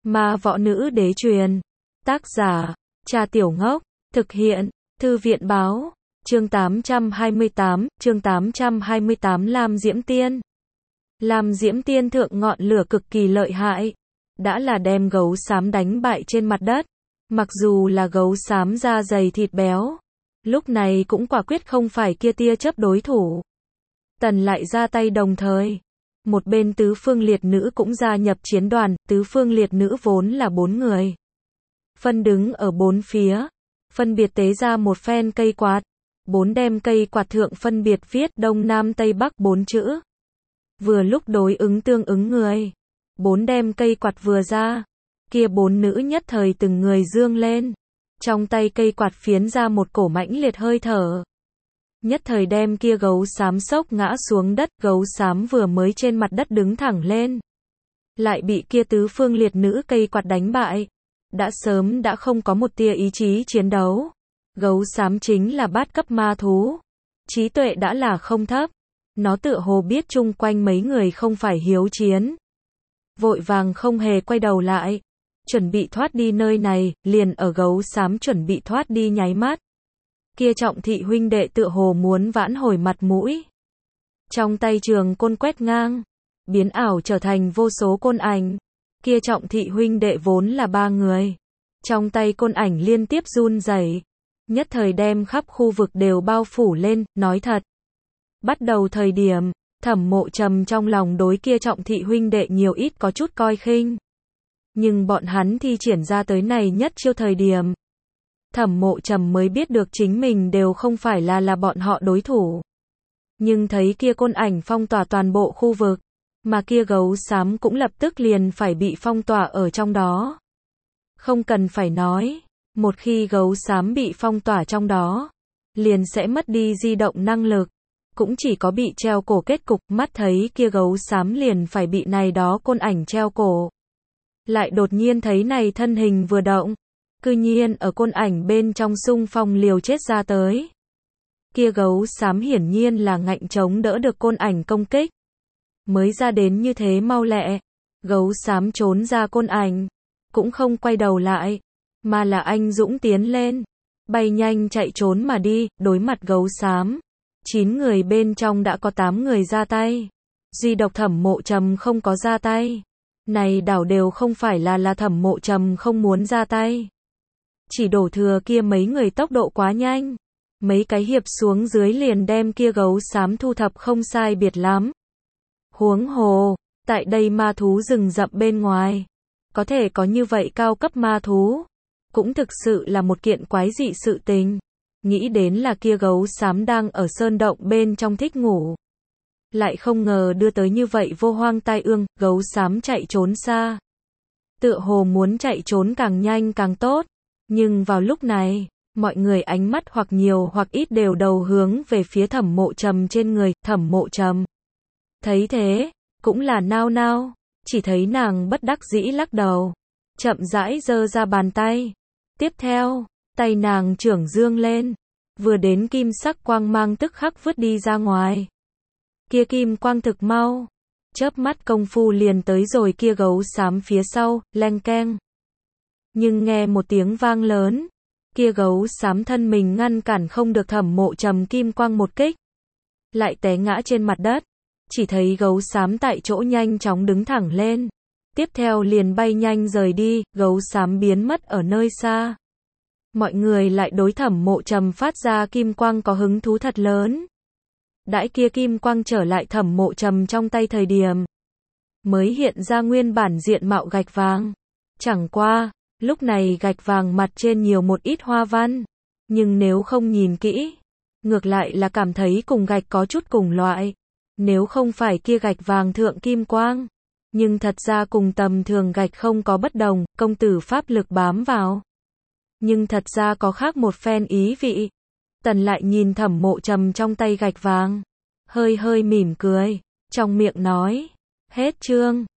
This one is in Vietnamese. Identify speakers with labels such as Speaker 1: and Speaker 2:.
Speaker 1: Ma võ nữ đế truyền. Tác giả, Trà Tiểu Ngốc. Thực hiện, Thư viện báo. Chương 828 Lam Diễm Tiên. Lam Diễm Tiên thượng ngọn lửa cực kỳ lợi hại. Đã là đem gấu xám đánh bại trên mặt đất. Mặc dù là gấu xám da dày thịt béo. Lúc này cũng quả quyết không phải kia tia chớp đối thủ. Tần lại ra tay đồng thời. Một bên tứ phương liệt nữ cũng gia nhập chiến đoàn, tứ phương liệt nữ vốn là 4 người. Phân đứng ở 4 phía. Phân biệt tế ra một phen cây quạt. 4 đem cây quạt thượng phân biệt viết Đông Nam Tây Bắc 4 chữ. Vừa lúc đối ứng tương ứng người. 4 đem cây quạt vừa ra. Kia 4 nữ nhất thời từng người dương lên. Trong tay cây quạt phiến ra một cổ mãnh liệt hơi thở. Nhất thời đem kia gấu xám sốc ngã xuống đất, gấu xám vừa mới trên mặt đất đứng thẳng lên. Lại bị kia tứ phương liệt nữ cây quạt đánh bại. Đã sớm đã không có một tia ý chí chiến đấu. Gấu xám chính là bát cấp ma thú. Trí tuệ đã là không thấp. Nó tựa hồ biết chung quanh mấy người không phải hiếu chiến. Vội vàng không hề quay đầu lại. Chuẩn bị thoát đi nơi này, liền ở gấu xám chuẩn bị thoát đi nháy mắt. Kia Trọng Thị huynh đệ tựa hồ muốn vãn hồi mặt mũi. Trong tay trường côn quét ngang, biến ảo trở thành vô số côn ảnh. Kia Trọng Thị huynh đệ vốn là 3 người. Trong tay côn ảnh liên tiếp run rẩy, nhất thời đem khắp khu vực đều bao phủ lên, nói thật. Bắt đầu thời điểm, Thẩm Mộ Trầm trong lòng đối kia Trọng Thị huynh đệ nhiều ít có chút coi khinh. Nhưng bọn hắn thi triển ra tới này nhất chiêu thời điểm. Thẩm Mộ Trầm mới biết được chính mình đều không phải là bọn họ đối thủ. Nhưng thấy kia côn ảnh phong tỏa toàn bộ khu vực, mà kia gấu xám cũng lập tức liền phải bị phong tỏa ở trong đó. Không cần phải nói, một khi gấu xám bị phong tỏa trong đó, liền sẽ mất đi di động năng lực, cũng chỉ có bị treo cổ kết cục. Mắt thấy kia gấu xám liền phải bị này đó côn ảnh treo cổ. Lại đột nhiên thấy này thân hình vừa động, cư nhiên ở côn ảnh bên trong xung phong liều chết ra tới. Kia gấu xám hiển nhiên là ngạnh chống đỡ được côn ảnh công kích. Mới ra đến như thế mau lẹ, gấu xám trốn ra côn ảnh, cũng không quay đầu lại, mà là anh dũng tiến lên, bay nhanh chạy trốn mà đi. Đối mặt gấu xám, 9 người bên trong đã có 8 người ra tay, duy độc Thẩm Mộ Trầm không có ra tay. Này đảo đều không phải là Thẩm Mộ Trầm không muốn ra tay, chỉ đổ thừa kia mấy người tốc độ quá nhanh, mấy cái hiệp xuống dưới liền đem kia gấu xám thu thập không sai biệt lắm. Huống hồ, tại đây ma thú rừng rậm bên ngoài, có thể có như vậy cao cấp ma thú, cũng thực sự là một kiện quái dị sự tình. Nghĩ đến là kia gấu xám đang ở sơn động bên trong thích ngủ. Lại không ngờ đưa tới như vậy vô hoang tai ương, gấu xám chạy trốn xa. Tựa hồ muốn chạy trốn càng nhanh càng tốt. Nhưng vào lúc này, mọi người ánh mắt hoặc nhiều hoặc ít đều đầu hướng về phía Thẩm Mộ Trầm trên người. Thẩm Mộ Trầm thấy thế, cũng là nao nao, chỉ thấy nàng bất đắc dĩ lắc đầu, chậm rãi giơ ra bàn tay. Tiếp theo, tay nàng trưởng dương lên, vừa đến kim sắc quang mang tức khắc vứt đi ra ngoài. Kia kim quang thực mau, chớp mắt công phu liền tới rồi kia gấu xám phía sau, leng keng. Nhưng nghe một tiếng vang lớn, kia gấu xám thân mình ngăn cản không được Thẩm Mộ Trầm kim quang một kích, lại té ngã trên mặt đất. Chỉ thấy gấu xám tại chỗ nhanh chóng đứng thẳng lên, tiếp theo liền bay nhanh rời đi, gấu xám biến mất ở nơi xa. Mọi người lại đối Thẩm Mộ Trầm phát ra kim quang có hứng thú thật lớn. Đãi kia kim quang trở lại Thẩm Mộ Trầm trong tay thời điểm, mới hiện ra nguyên bản diện mạo gạch vàng. Chẳng qua, lúc này gạch vàng mặt trên nhiều một ít hoa văn, nhưng nếu không nhìn kỹ, ngược lại là cảm thấy cùng gạch có chút cùng loại. Nếu không phải kia gạch vàng thượng kim quang, nhưng thật ra cùng tầm thường gạch không có bất đồng, công tử pháp lực bám vào. Nhưng thật ra có khác một phen ý vị. Tần lại nhìn Thẩm Mộ Trầm trong tay gạch vàng, hơi hơi mỉm cười, trong miệng nói, hết chương.